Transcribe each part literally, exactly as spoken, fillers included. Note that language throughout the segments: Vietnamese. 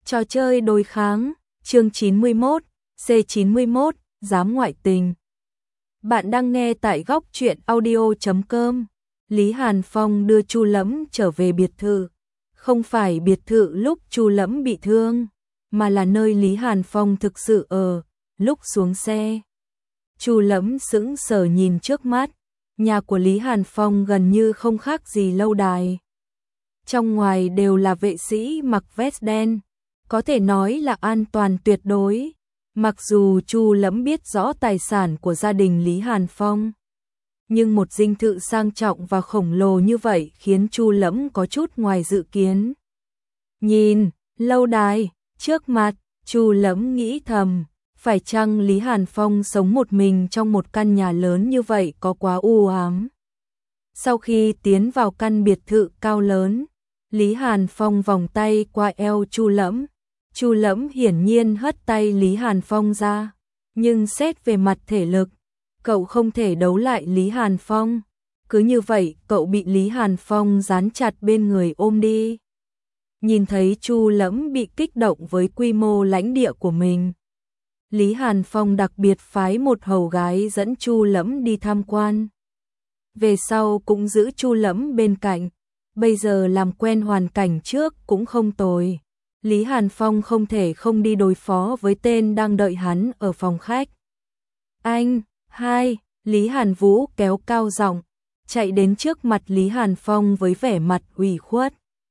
Trò chơi đối kháng, chương chín mươi mốt, C chín mươi mốt, dám ngoại tình. Bạn đang nghe tại góc truyện audio chấm com. Lý Hàn Phong đưa Chu Lẫm trở về biệt thự. Không phải biệt thự lúc Chu Lẫm bị thương, mà là nơi Lý Hàn Phong thực sự ở. Lúc xuống xe, Chu Lẫm sững sờ nhìn trước mắt. Nhà của Lý Hàn Phong gần như không khác gì lâu đài. Trong ngoài đều là vệ sĩ mặc vest đen, có thể nói là an toàn tuyệt đối. Mặc dù Chu Lẫm biết rõ tài sản của gia đình Lý Hàn Phong, nhưng một dinh thự sang trọng và khổng lồ như vậy khiến Chu Lẫm có chút ngoài dự kiến. Nhìn lâu đài trước mặt, Chu Lẫm nghĩ thầm, phải chăng Lý Hàn Phong sống một mình trong một căn nhà lớn như vậy có quá u ám. Sau khi tiến vào căn biệt thự cao lớn, Lý Hàn Phong vòng tay qua eo Chu Lẫm. Chu Lẫm hiển nhiên hất tay Lý Hàn Phong ra, nhưng xét về mặt thể lực, cậu không thể đấu lại Lý Hàn Phong. Cứ như vậy, cậu bị Lý Hàn Phong dán chặt bên người ôm đi. Nhìn thấy Chu Lẫm bị kích động với quy mô lãnh địa của mình, Lý Hàn Phong đặc biệt phái một hầu gái dẫn Chu Lẫm đi tham quan. Về sau cũng giữ Chu Lẫm bên cạnh, bây giờ làm quen hoàn cảnh trước cũng không tồi. Lý Hàn Phong không thể không đi đối phó với tên đang đợi hắn ở phòng khách. Anh, hai, Lý Hàn Vũ kéo cao giọng, chạy đến trước mặt Lý Hàn Phong với vẻ mặt ủy khuất.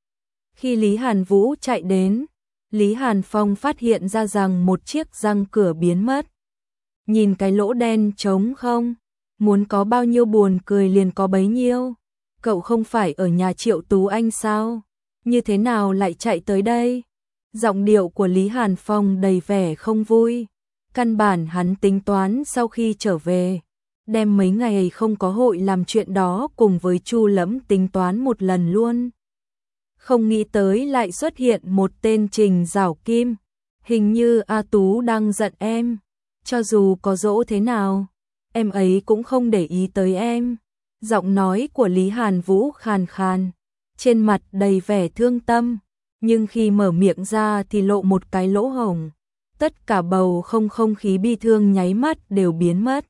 Khi Lý Hàn Vũ chạy đến, Lý Hàn Phong phát hiện ra rằng một chiếc răng cửa biến mất. Nhìn cái lỗ đen trống không, muốn có bao nhiêu buồn cười liền có bấy nhiêu. Cậu không phải ở nhà Triệu Tú Anh sao? Như thế nào lại chạy tới đây? Giọng điệu của Lý Hàn Phong đầy vẻ không vui. Căn bản hắn tính toán sau khi trở về, đem mấy ngày không có hội làm chuyện đó cùng với Chu Lẫm tính toán một lần luôn. Không nghĩ tới lại xuất hiện một tên Trình Giảo Kim. Hình như A Tú đang giận em. Cho dù có dỗ thế nào, em ấy cũng không để ý tới em. Giọng nói của Lý Hàn Vũ khàn khàn, trên mặt đầy vẻ thương tâm, nhưng khi mở miệng ra thì lộ một cái lỗ hổng. Tất cả bầu không không khí bi thương nháy mắt đều biến mất.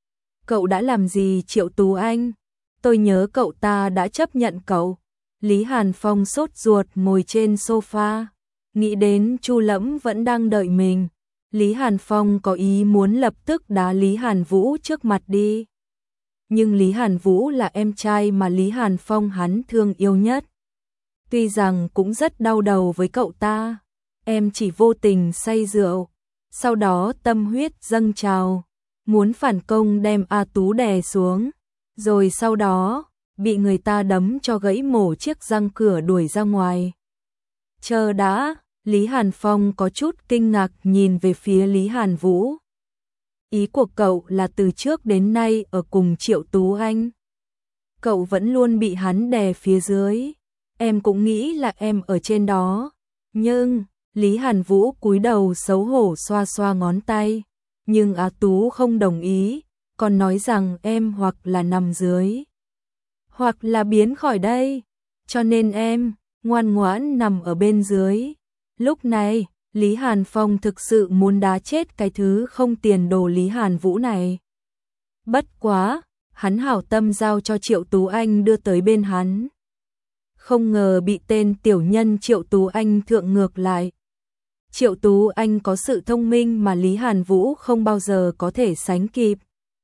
Cậu đã làm gì Triệu Tú Anh? Tôi nhớ cậu ta đã chấp nhận cậu. Lý Hàn Phong sốt ruột ngồi trên sofa, nghĩ đến Chu Lẫm vẫn đang đợi mình. Lý Hàn Phong có ý muốn lập tức đá Lý Hàn Vũ trước mặt đi. Nhưng Lý Hàn Vũ là em trai mà Lý Hàn Phong hắn thương yêu nhất. Tuy rằng cũng rất đau đầu với cậu ta, em chỉ vô tình say rượu, sau đó tâm huyết dâng trào, muốn phản công đem A Tú đè xuống, rồi sau đó bị người ta đấm cho gãy mổ chiếc răng cửa đuổi ra ngoài. Chờ đã, Lý Hàn Phong có chút kinh ngạc nhìn về phía Lý Hàn Vũ. Ý của cậu là từ trước đến nay ở cùng Triệu Tú Anh, cậu vẫn luôn bị hắn đè phía dưới. Em cũng nghĩ là em ở trên đó. Nhưng, Lý Hàn Vũ cúi đầu xấu hổ xoa xoa ngón tay. Nhưng Á Tú không đồng ý, còn nói rằng em hoặc là nằm dưới, hoặc là biến khỏi đây. Cho nên em, ngoan ngoãn nằm ở bên dưới. Lúc này, Lý Hàn Phong thực sự muốn đá chết cái thứ không tiền đồ Lý Hàn Vũ này. Bất quá, hắn hảo tâm giao cho Triệu Tú Anh đưa tới bên hắn. Không ngờ bị tên tiểu nhân Triệu Tú Anh thượng ngược lại. Triệu Tú Anh có sự thông minh mà Lý Hàn Vũ không bao giờ có thể sánh kịp.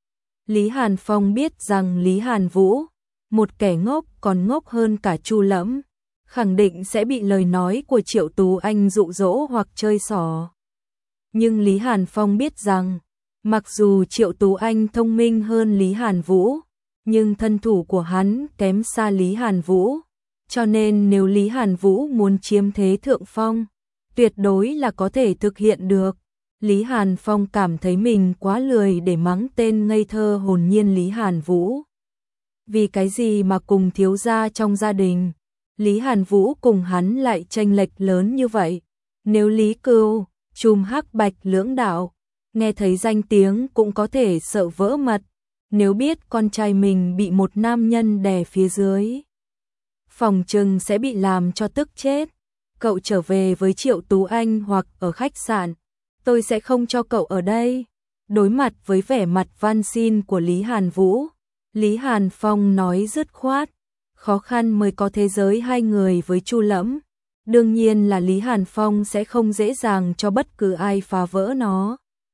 Lý Hàn Phong biết rằng Lý Hàn Vũ, một kẻ ngốc còn ngốc hơn cả Chu Lẫm, khẳng định sẽ bị lời nói của Triệu Tú Anh dụ dỗ hoặc chơi xỏ. Nhưng Lý Hàn Phong biết rằng, mặc dù Triệu Tú Anh thông minh hơn Lý Hàn Vũ, nhưng thân thủ của hắn kém xa Lý Hàn Vũ. Cho nên nếu Lý Hàn Vũ muốn chiếm thế thượng phong, tuyệt đối là có thể thực hiện được. Lý Hàn Phong cảm thấy mình quá lười để mắng tên ngây thơ hồn nhiên Lý Hàn Vũ. Vì cái gì mà cùng thiếu gia trong gia đình, Lý Hàn Vũ cùng hắn lại chênh lệch lớn như vậy. Nếu Lý Cưu, Trùm Hắc Bạch lưỡng đạo, nghe thấy danh tiếng cũng có thể sợ vỡ mật. Nếu biết con trai mình bị một nam nhân đè phía dưới, phòng trừng sẽ bị làm cho tức chết. cậu trở về với Triệu Tú Anh hoặc ở khách sạn, tôi sẽ không cho cậu ở đây. Đối mặt với vẻ mặt van xin của Lý Hàn Vũ, Lý Hàn Phong nói dứt khoát, khó khăn mới có thế giới hai người với Chu Lẫm. Đương nhiên là Lý Hàn Phong sẽ không dễ dàng cho bất cứ ai phá vỡ nó.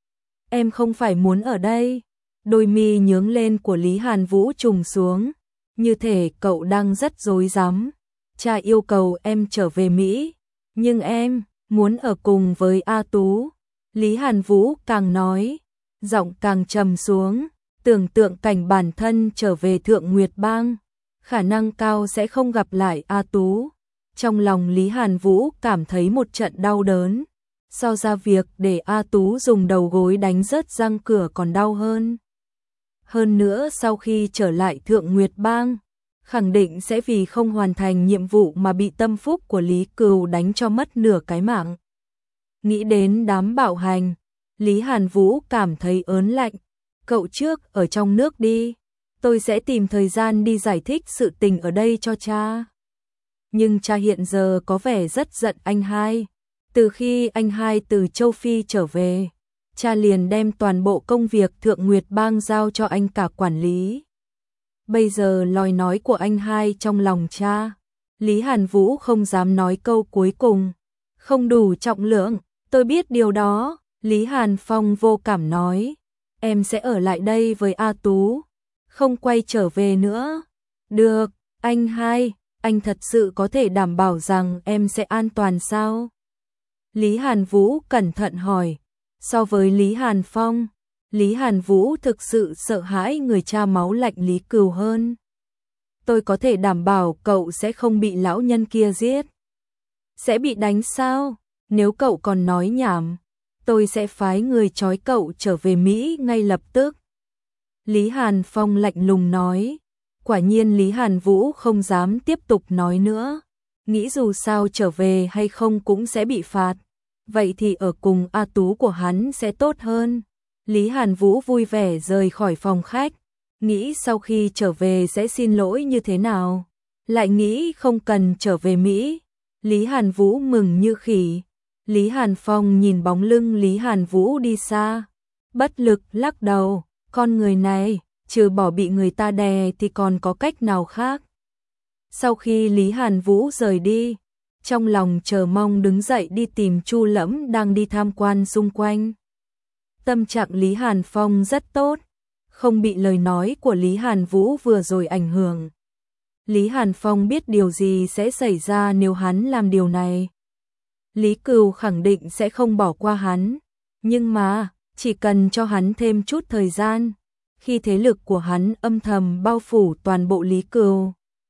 Em không phải muốn ở đây. Đôi mi nhướng lên của Lý Hàn Vũ trùng xuống, như thể cậu đang rất rối rắm. Cha yêu cầu em trở về Mỹ, nhưng em muốn ở cùng với A Tú. Lý Hàn Vũ càng nói, giọng càng trầm xuống, tưởng tượng cảnh bản thân trở về Thượng Nguyệt Bang, khả năng cao sẽ không gặp lại A Tú. Trong lòng Lý Hàn Vũ cảm thấy một trận đau đớn, so ra việc để A Tú dùng đầu gối đánh rớt răng cửa còn đau hơn. Hơn nữa sau khi trở lại Thượng Nguyệt Bang, khẳng định sẽ vì không hoàn thành nhiệm vụ mà bị tâm phúc của Lý Cừu đánh cho mất nửa cái mạng. Nghĩ đến đám bạo hành, Lý Hàn Vũ cảm thấy ớn lạnh. Cậu trước ở trong nước đi, tôi sẽ tìm thời gian đi giải thích sự tình ở đây cho cha. Nhưng cha hiện giờ có vẻ rất giận anh hai. Từ khi anh hai từ châu Phi trở về, cha liền đem toàn bộ công việc Thượng Nguyệt Bang giao cho anh cả quản lý. Bây giờ lời nói của anh hai trong lòng cha, Lý Hàn Vũ không dám nói câu cuối cùng. Không đủ trọng lượng, tôi biết điều đó. Lý Hàn Phong vô cảm nói, em sẽ ở lại đây với A Tú, không quay trở về nữa. Được, anh hai, anh thật sự có thể đảm bảo rằng em sẽ an toàn sao? Lý Hàn Vũ cẩn thận hỏi. So với Lý Hàn Phong, Lý Hàn Vũ thực sự sợ hãi người cha máu lạnh Lý Cừu hơn. Tôi có thể đảm bảo cậu sẽ không bị lão nhân kia giết. Sẽ bị đánh sao? Nếu cậu còn nói nhảm, tôi sẽ phái người trói cậu trở về Mỹ ngay lập tức. Lý Hàn Phong lạnh lùng nói. Quả nhiên Lý Hàn Vũ không dám tiếp tục nói nữa. Nghĩ dù sao trở về hay không cũng sẽ bị phạt. Vậy thì ở cùng A Tú của hắn sẽ tốt hơn. Lý Hàn Vũ vui vẻ rời khỏi phòng khách. Nghĩ sau khi trở về sẽ xin lỗi như thế nào. Lại nghĩ không cần trở về Mỹ. Lý Hàn Vũ mừng như khỉ. Lý Hàn Phong nhìn bóng lưng Lý Hàn Vũ đi xa, bất lực lắc đầu. Con người này, trừ bỏ bị người ta đè thì còn có cách nào khác. Sau khi Lý Hàn Vũ rời đi, trong lòng chờ mong đứng dậy đi tìm Chu Lẫm đang đi tham quan xung quanh. Tâm trạng Lý Hàn Phong rất tốt, không bị lời nói của Lý Hàn Vũ vừa rồi ảnh hưởng. Lý Hàn Phong biết điều gì sẽ xảy ra nếu hắn làm điều này. Lý Cừu khẳng định sẽ không bỏ qua hắn, nhưng mà chỉ cần cho hắn thêm chút thời gian, khi thế lực của hắn âm thầm bao phủ toàn bộ Lý Cừu,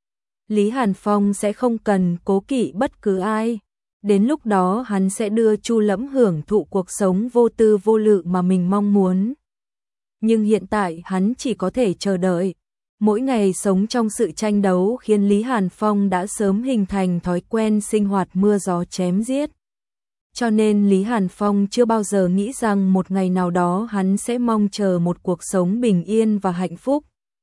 Lý Hàn Phong sẽ không cần cố kỵ bất cứ ai. Đến lúc đó hắn sẽ đưa Chu Lẫm hưởng thụ cuộc sống vô tư vô lự mà mình mong muốn. Nhưng hiện tại hắn chỉ có thể chờ đợi. Mỗi ngày sống trong sự tranh đấu khiến Lý Hàn Phong đã sớm hình thành thói quen sinh hoạt mưa gió chém giết. Cho nên Lý Hàn Phong chưa bao giờ nghĩ rằng một ngày nào đó hắn sẽ mong chờ một cuộc sống bình yên và hạnh phúc.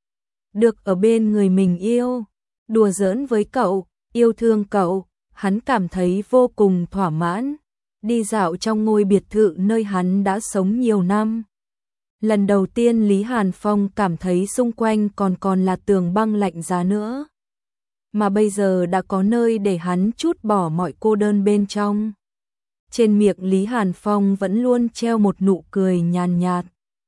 Được ở bên người mình yêu, đùa giỡn với cậu, yêu thương cậu, hắn cảm thấy vô cùng thỏa mãn. Đi dạo trong ngôi biệt thự nơi hắn đã sống nhiều năm. Lần đầu tiên Lý Hàn Phong cảm thấy xung quanh còn còn là tường băng lạnh giá nữa. Mà bây giờ đã có nơi để hắn trút bỏ mọi cô đơn bên trong. Trên miệng Lý Hàn Phong vẫn luôn treo một nụ cười nhàn nhạt,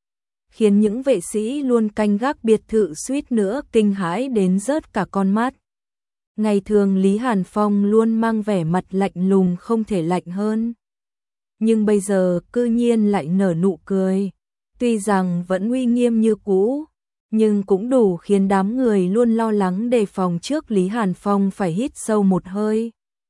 khiến những vệ sĩ luôn canh gác biệt thự suýt nữa kinh hãi đến rớt cả con mắt. Ngày thường Lý Hàn Phong luôn mang vẻ mặt lạnh lùng không thể lạnh hơn. Nhưng bây giờ cư nhiên lại nở nụ cười. Tuy rằng vẫn uy nghiêm như cũ, nhưng cũng đủ khiến đám người luôn lo lắng đề phòng trước Lý Hàn Phong phải hít sâu một hơi.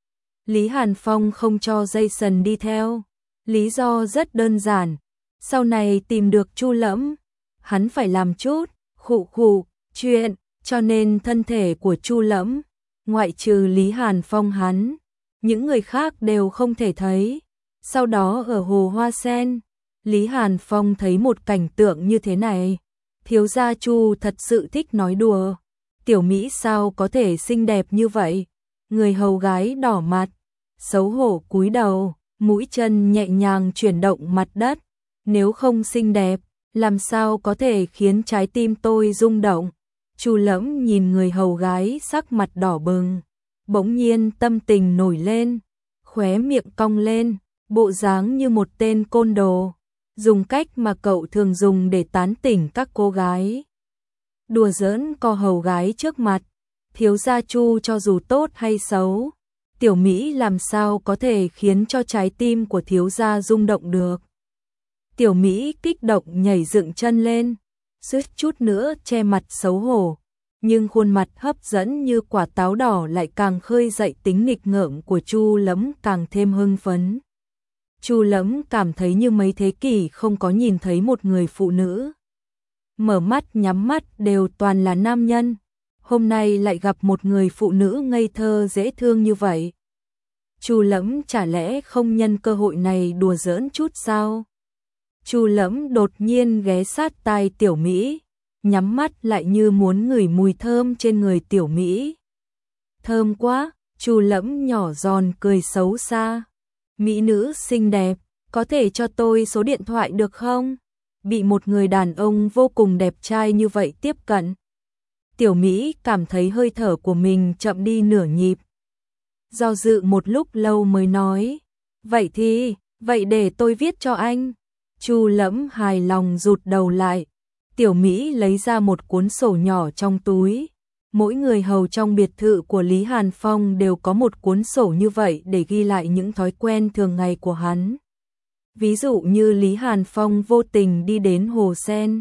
Lý Hàn Phong không cho Jason đi theo. Lý do rất đơn giản. Sau này tìm được Chu Lẫm, hắn phải làm chút khụ khụ chuyện, cho nên thân thể của Chu Lẫm, ngoại trừ Lý Hàn Phong hắn, những người khác đều không thể thấy. Sau đó ở hồ Hoa Sen, Lý Hàn Phong thấy một cảnh tượng như thế này. Thiếu gia Chu thật sự thích nói đùa. Tiểu Mỹ sao có thể xinh đẹp như vậy? Người hầu gái đỏ mặt, xấu hổ cúi đầu, mũi chân nhẹ nhàng chuyển động mặt đất, nếu không xinh đẹp, làm sao có thể khiến trái tim tôi rung động. Chu Lẫm nhìn người hầu gái sắc mặt đỏ bừng, bỗng nhiên tâm tình nổi lên, khóe miệng cong lên, bộ dáng như một tên côn đồ, dùng cách mà cậu thường dùng để tán tỉnh các cô gái. Đùa giỡn co hầu gái trước mặt, thiếu gia Chu cho dù tốt hay xấu, tiểu Mỹ làm sao có thể khiến cho trái tim của thiếu gia rung động được. Tiểu Mỹ kích động nhảy dựng chân lên, suýt chút nữa che mặt xấu hổ, nhưng khuôn mặt hấp dẫn như quả táo đỏ lại càng khơi dậy tính nghịch ngợm của Chu Lẫm càng thêm hưng phấn. Chu Lẫm cảm thấy như mấy thế kỷ không có nhìn thấy một người phụ nữ. Mở mắt nhắm mắt đều toàn là nam nhân, hôm nay lại gặp một người phụ nữ ngây thơ dễ thương như vậy. Chu Lẫm chả lẽ không nhân cơ hội này đùa giỡn chút sao? Chu Lẫm đột nhiên ghé sát tai Tiểu Mỹ, nhắm mắt lại như muốn ngửi mùi thơm trên người Tiểu Mỹ. Thơm quá, Chu Lẫm nhỏ giòn cười xấu xa. Mỹ nữ xinh đẹp, có thể cho tôi số điện thoại được không? Bị một người đàn ông vô cùng đẹp trai như vậy tiếp cận. Tiểu Mỹ cảm thấy hơi thở của mình chậm đi nửa nhịp. Do dự một lúc lâu mới nói, vậy thì, vậy để tôi viết cho anh. Chu Lẫm hài lòng rụt đầu lại. Tiểu Mỹ lấy ra một cuốn sổ nhỏ trong túi. Mỗi người hầu trong biệt thự của Lý Hàn Phong đều có một cuốn sổ như vậy để ghi lại những thói quen thường ngày của hắn. Ví dụ như Lý Hàn Phong vô tình đi đến hồ sen,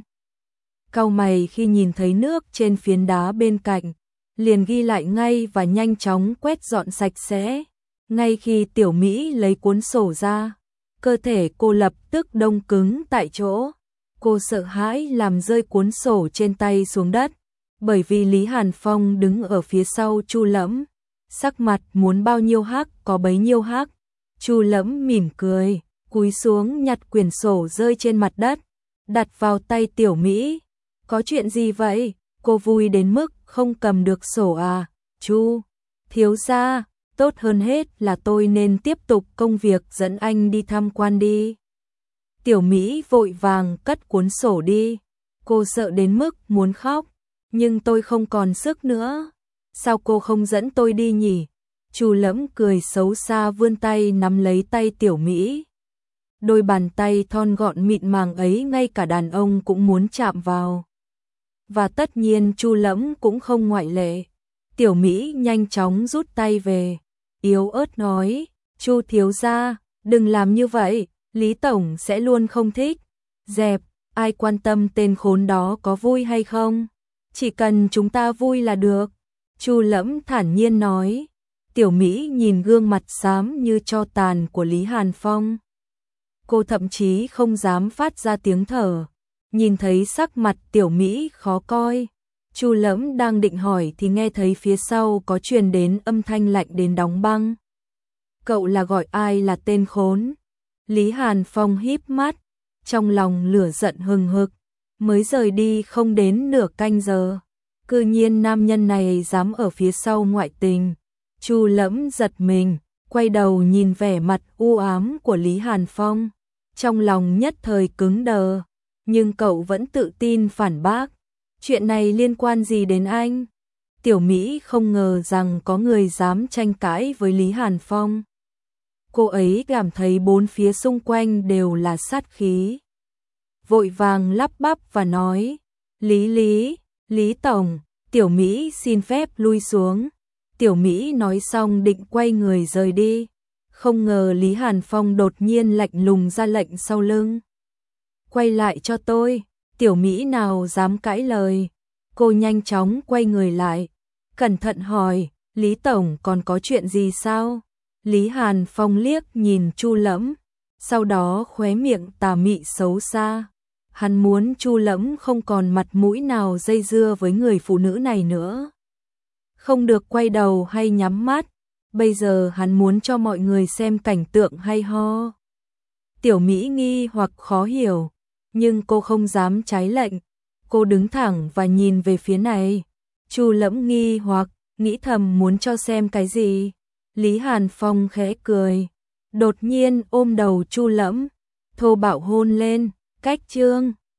cau mày khi nhìn thấy nước trên phiến đá bên cạnh, liền ghi lại ngay và nhanh chóng quét dọn sạch sẽ. Ngay khi Tiểu Mỹ lấy cuốn sổ ra, cơ thể cô lập tức đông cứng tại chỗ. Cô sợ hãi làm rơi cuốn sổ trên tay xuống đất, bởi vì Lý Hàn Phong đứng ở phía sau Chu Lẫm, sắc mặt muốn bao nhiêu hắc có bấy nhiêu hắc. Chu Lẫm mỉm cười, cúi xuống nhặt quyển sổ rơi trên mặt đất, đặt vào tay Tiểu Mỹ. Có chuyện gì vậy? Cô vui đến mức không cầm được sổ à? Chu thiếu gia, tốt hơn hết là tôi nên tiếp tục công việc dẫn anh đi tham quan đi. Tiểu Mỹ vội vàng cất cuốn sổ đi, cô sợ đến mức muốn khóc, nhưng tôi không còn sức nữa. Sao cô không dẫn tôi đi nhỉ? Chu Lẫm cười xấu xa vươn tay nắm lấy tay Tiểu Mỹ. Đôi bàn tay thon gọn mịn màng ấy ngay cả đàn ông cũng muốn chạm vào. Và tất nhiên Chu Lẫm cũng không ngoại lệ. Tiểu Mỹ nhanh chóng rút tay về, yếu ớt nói, Chu thiếu gia, đừng làm như vậy, Lý Tổng sẽ luôn không thích. Dẹp, ai quan tâm tên khốn đó có vui hay không? Chỉ cần chúng ta vui là được. Chu Lẫm thản nhiên nói. Tiểu Mỹ nhìn gương mặt xám như tro tàn của Lý Hàn Phong. Cô thậm chí không dám phát ra tiếng thở. Nhìn thấy sắc mặt Tiểu Mỹ khó coi, Chu Lẫm đang định hỏi thì nghe thấy phía sau có truyền đến âm thanh lạnh đến đóng băng. Cậu là gọi ai là tên khốn? Lý Hàn Phong híp mắt, trong lòng lửa giận hừng hực, mới rời đi không đến nửa canh giờ. Cư nhiên nam nhân này dám ở phía sau ngoại tình. Chu Lẫm giật mình, quay đầu nhìn vẻ mặt u ám của Lý Hàn Phong. Trong lòng nhất thời cứng đờ, nhưng cậu vẫn tự tin phản bác. Chuyện này liên quan gì đến anh? Tiểu Mỹ không ngờ rằng có người dám tranh cãi với Lý Hàn Phong. Cô ấy cảm thấy bốn phía xung quanh đều là sát khí. Vội vàng lắp bắp và nói, Lý Lý, Lý Tổng, Tiểu Mỹ xin phép lui xuống. Tiểu Mỹ nói xong định quay người rời đi. Không ngờ Lý Hàn Phong đột nhiên lạnh lùng ra lệnh sau lưng. Quay lại cho tôi. Tiểu Mỹ nào dám cãi lời. Cô nhanh chóng quay người lại, cẩn thận hỏi, Lý Tổng còn có chuyện gì sao? Lý Hàn Phong liếc nhìn Chu Lẫm, sau đó khóe miệng tà mị xấu xa. Hắn muốn Chu Lẫm không còn mặt mũi nào dây dưa với người phụ nữ này nữa. Không được quay đầu hay nhắm mắt, bây giờ hắn muốn cho mọi người xem cảnh tượng hay ho. Tiểu Mỹ nghi hoặc khó hiểu, nhưng cô không dám trái lệnh. Cô đứng thẳng và nhìn về phía này. Chu Lẫm nghi hoặc, nghĩ thầm muốn cho xem cái gì. Lý Hàn Phong khẽ cười, đột nhiên ôm đầu Chu Lẫm, thô bạo hôn lên, cách Trương